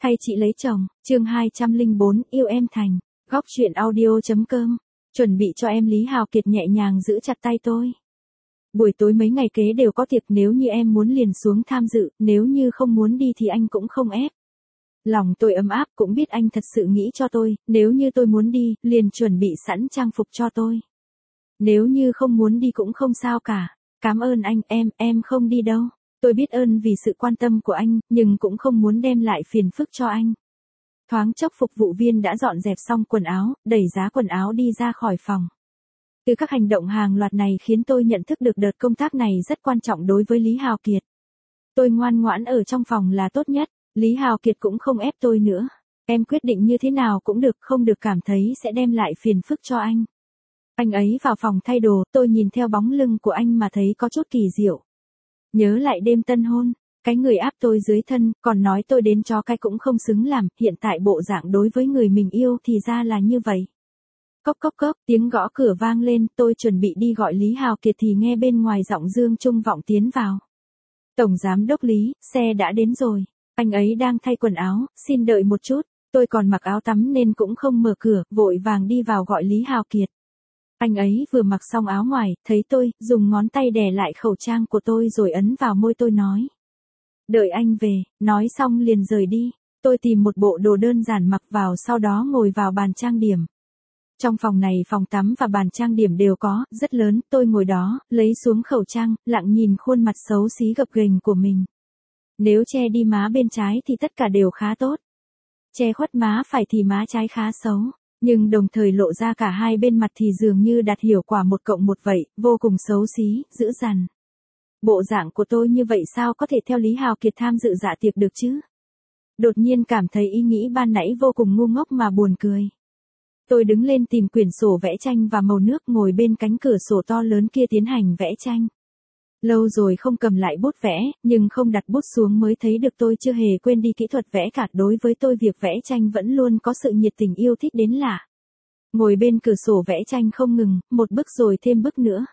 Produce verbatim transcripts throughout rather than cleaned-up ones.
Thay chị lấy chồng, chương hai trăm lẻ bốn, yêu em thành, góc chuyện audio.com, chuẩn bị cho em Lý Hào Kiệt nhẹ nhàng giữ chặt tay tôi. Buổi tối mấy ngày kế đều có tiệc, nếu như em muốn liền xuống tham dự, nếu như không muốn đi thì anh cũng không ép. Lòng tôi ấm áp, cũng biết anh thật sự nghĩ cho tôi, nếu như tôi muốn đi, liền chuẩn bị sẵn trang phục cho tôi. Nếu như không muốn đi cũng không sao cả, cảm ơn anh, em, em không đi đâu. Tôi biết ơn vì sự quan tâm của anh, nhưng cũng không muốn đem lại phiền phức cho anh. Thoáng chốc phục vụ viên đã dọn dẹp xong quần áo, đẩy giá quần áo đi ra khỏi phòng. Từ các hành động hàng loạt này khiến tôi nhận thức được đợt công tác này rất quan trọng đối với Lý Hào Kiệt. Tôi ngoan ngoãn ở trong phòng là tốt nhất, Lý Hào Kiệt cũng không ép tôi nữa. Em quyết định như thế nào cũng được, không được cảm thấy sẽ đem lại phiền phức cho anh. Anh ấy vào phòng thay đồ, tôi nhìn theo bóng lưng của anh mà thấy có chút kỳ diệu. Nhớ lại đêm tân hôn, cái người áp tôi dưới thân, còn nói tôi đến chó cái cũng không xứng làm, hiện tại bộ dạng đối với người mình yêu thì ra là như vậy. Cốc cốc cốc, tiếng gõ cửa vang lên, tôi chuẩn bị đi gọi Lý Hào Kiệt thì nghe bên ngoài giọng Dương Trung vọng tiến vào. Tổng giám đốc Lý, xe đã đến rồi, anh ấy đang thay quần áo, xin đợi một chút, tôi còn mặc áo tắm nên cũng không mở cửa, vội vàng đi vào gọi Lý Hào Kiệt. Anh ấy vừa mặc xong áo ngoài, thấy tôi, dùng ngón tay đè lại khẩu trang của tôi rồi ấn vào môi tôi nói. Đợi anh về, nói xong liền rời đi. Tôi tìm một bộ đồ đơn giản mặc vào, sau đó ngồi vào bàn trang điểm. Trong phòng này phòng tắm và bàn trang điểm đều có, rất lớn, tôi ngồi đó, lấy xuống khẩu trang, lặng nhìn khuôn mặt xấu xí gập ghềnh của mình. Nếu che đi má bên trái thì tất cả đều khá tốt. Che khuất má phải thì má trái khá xấu. Nhưng đồng thời lộ ra cả hai bên mặt thì dường như đặt hiệu quả một cộng một vậy, vô cùng xấu xí, dữ dằn. Bộ dạng của tôi như vậy sao có thể theo Lý Hào Kiệt tham dự dạ tiệc được chứ? Đột nhiên cảm thấy ý nghĩ ban nãy vô cùng ngu ngốc mà buồn cười. Tôi đứng lên tìm quyển sổ vẽ tranh và màu nước, ngồi bên cánh cửa sổ to lớn kia tiến hành vẽ tranh. Lâu rồi không cầm lại bút vẽ, nhưng không đặt bút xuống mới thấy được tôi chưa hề quên đi kỹ thuật vẽ cả. Đối với tôi việc vẽ tranh vẫn luôn có sự nhiệt tình yêu thích đến lạ. Ngồi bên cửa sổ vẽ tranh không ngừng, một bức rồi thêm bức nữa.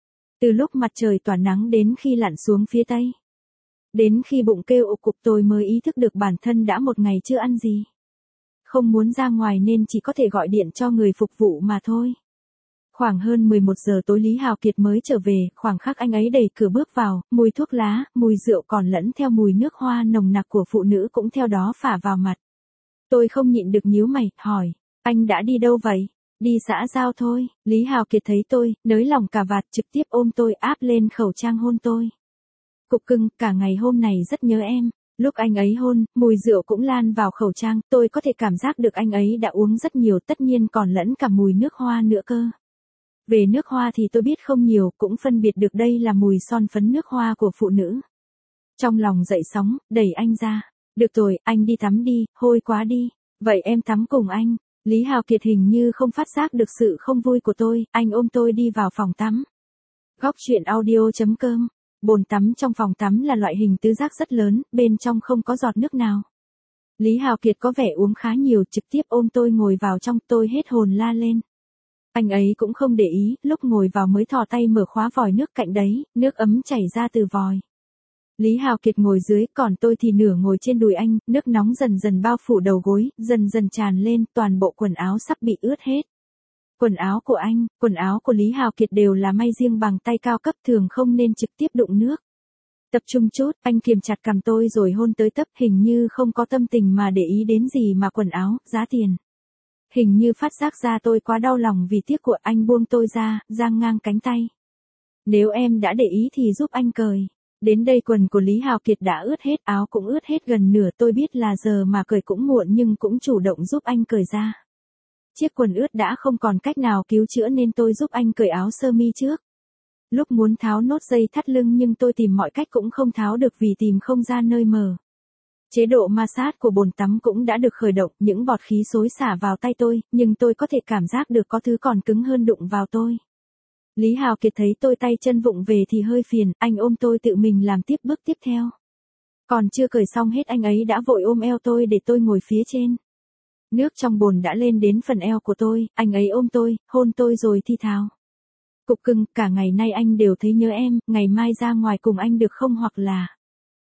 Từ lúc mặt trời tỏa nắng đến khi lặn xuống phía tây. Đến khi bụng kêu ục cục tôi mới ý thức được bản thân đã một ngày chưa ăn gì. Không muốn ra ngoài nên chỉ có thể gọi điện cho người phục vụ mà thôi. Khoảng hơn mười một giờ tối Lý Hào Kiệt mới trở về, khoảng khắc anh ấy đẩy cửa bước vào, mùi thuốc lá, mùi rượu còn lẫn theo mùi nước hoa nồng nặc của phụ nữ cũng theo đó phả vào mặt. Tôi không nhịn được nhíu mày, hỏi, anh đã đi đâu vậy? Đi xã giao thôi. Lý Hào Kiệt thấy tôi, nới lỏng cà vạt trực tiếp ôm tôi áp lên khẩu trang hôn tôi. Cục cưng, cả ngày hôm này rất nhớ em. Lúc anh ấy hôn, mùi rượu cũng lan vào khẩu trang, tôi có thể cảm giác được anh ấy đã uống rất nhiều, tất nhiên còn lẫn cả mùi nước hoa nữa cơ. Về nước hoa thì tôi biết không nhiều, cũng phân biệt được đây là mùi son phấn nước hoa của phụ nữ. Trong lòng dậy sóng, đẩy anh ra. Được rồi, anh đi tắm đi, hôi quá đi. Vậy em tắm cùng anh. Lý Hào Kiệt hình như không phát giác được sự không vui của tôi, anh ôm tôi đi vào phòng tắm. Góc chuyện audio.com. Bồn tắm trong phòng tắm là loại hình tứ giác rất lớn, bên trong không có giọt nước nào. Lý Hào Kiệt có vẻ uống khá nhiều, trực tiếp ôm tôi ngồi vào trong, tôi hết hồn la lên. Anh ấy cũng không để ý, lúc ngồi vào mới thò tay mở khóa vòi nước cạnh đấy, nước ấm chảy ra từ vòi. Lý Hào Kiệt ngồi dưới, còn tôi thì nửa ngồi trên đùi anh, nước nóng dần dần bao phủ đầu gối, dần dần tràn lên, toàn bộ quần áo sắp bị ướt hết. Quần áo của anh, quần áo của Lý Hào Kiệt đều là may riêng bằng tay cao cấp, thường không nên trực tiếp đụng nước. Tập trung chút, anh kiềm chặt cằm tôi rồi hôn tới tấp, hình như không có tâm tình mà để ý đến gì mà quần áo, giá tiền. Hình như phát giác ra tôi quá đau lòng vì tiếc của anh, buông tôi ra, giang ngang cánh tay. Nếu em đã để ý thì giúp anh cởi. Đến đây quần của Lý Hào Kiệt đã ướt hết, áo cũng ướt hết gần nửa, tôi biết là giờ mà cởi cũng muộn nhưng cũng chủ động giúp anh cởi ra. Chiếc quần ướt đã không còn cách nào cứu chữa nên tôi giúp anh cởi áo sơ mi trước. Lúc muốn tháo nốt dây thắt lưng nhưng tôi tìm mọi cách cũng không tháo được vì tìm không ra nơi mở. Chế độ ma sát của bồn tắm cũng đã được khởi động, những bọt khí xối xả vào tay tôi, nhưng tôi có thể cảm giác được có thứ còn cứng hơn đụng vào tôi. Lý Hào Kiệt thấy tôi tay chân vụng về thì hơi phiền, anh ôm tôi tự mình làm tiếp bước tiếp theo. Còn chưa cởi xong hết anh ấy đã vội ôm eo tôi để tôi ngồi phía trên. Nước trong bồn đã lên đến phần eo của tôi, anh ấy ôm tôi, hôn tôi rồi thi thào. Cục cưng, cả ngày nay anh đều thấy nhớ em, ngày mai ra ngoài cùng anh được không, hoặc là...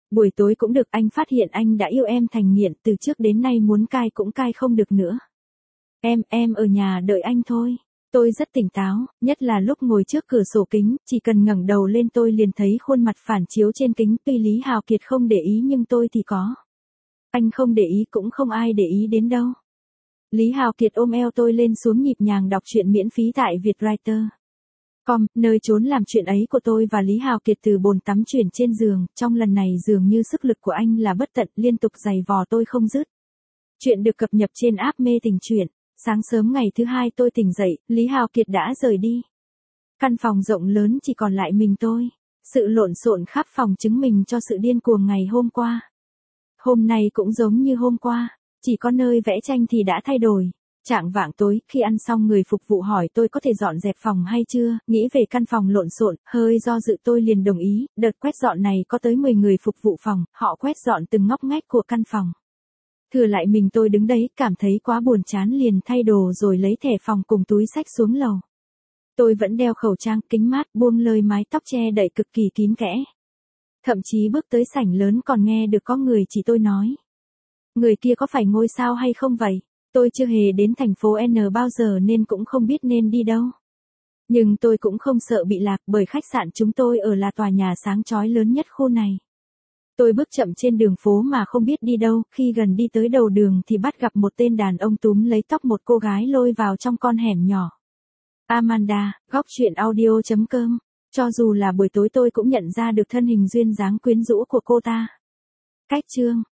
Buổi tối cũng được, anh phát hiện anh đã yêu em thành nghiện, từ trước đến nay muốn cai cũng cai không được nữa. Em, em ở nhà đợi anh thôi. Tôi rất tỉnh táo, nhất là lúc ngồi trước cửa sổ kính, chỉ cần ngẩng đầu lên tôi liền thấy khuôn mặt phản chiếu trên kính, tuy Lý Hào Kiệt không để ý nhưng tôi thì có. Anh không để ý cũng không ai để ý đến đâu. Lý Hào Kiệt ôm eo tôi lên xuống nhịp nhàng đọc truyện miễn phí tại Vietwriter chấm com, nơi trốn làm chuyện ấy của tôi và Lý Hào Kiệt từ bồn tắm chuyển trên giường, trong lần này dường như sức lực của anh là bất tận, liên tục giày vò tôi không dứt. Chuyện được cập nhật trên app Mê Tình Truyện. Sáng sớm ngày thứ hai tôi tỉnh dậy, Lý Hào Kiệt đã rời đi. Căn phòng rộng lớn chỉ còn lại mình tôi. Sự lộn xộn khắp phòng chứng minh cho sự điên cuồng ngày hôm qua. Hôm nay cũng giống như hôm qua, chỉ có nơi vẽ tranh thì đã thay đổi. Chạng vạng tối, khi ăn xong người phục vụ hỏi tôi có thể dọn dẹp phòng hay chưa, nghĩ về căn phòng lộn xộn, hơi do dự tôi liền đồng ý, đợt quét dọn này có tới mười người phục vụ phòng, họ quét dọn từng ngóc ngách của căn phòng. Thừa lại mình tôi đứng đấy, cảm thấy quá buồn chán liền thay đồ rồi lấy thẻ phòng cùng túi xách xuống lầu. Tôi vẫn đeo khẩu trang, kính mát, buông lơi mái tóc che đậy cực kỳ kín kẽ. Thậm chí bước tới sảnh lớn còn nghe được có người chỉ tôi nói. Người kia có phải ngôi sao hay không vậy? Tôi chưa hề đến thành phố N bao giờ nên cũng không biết nên đi đâu. Nhưng tôi cũng không sợ bị lạc bởi khách sạn chúng tôi ở là tòa nhà sáng chói lớn nhất khu này. Tôi bước chậm trên đường phố mà không biết đi đâu, khi gần đi tới đầu đường thì bắt gặp một tên đàn ông túm lấy tóc một cô gái lôi vào trong con hẻm nhỏ. Amanda, góc truyện audio chấm com. Cho dù là buổi tối tôi cũng nhận ra được thân hình duyên dáng quyến rũ của cô ta. Cách chương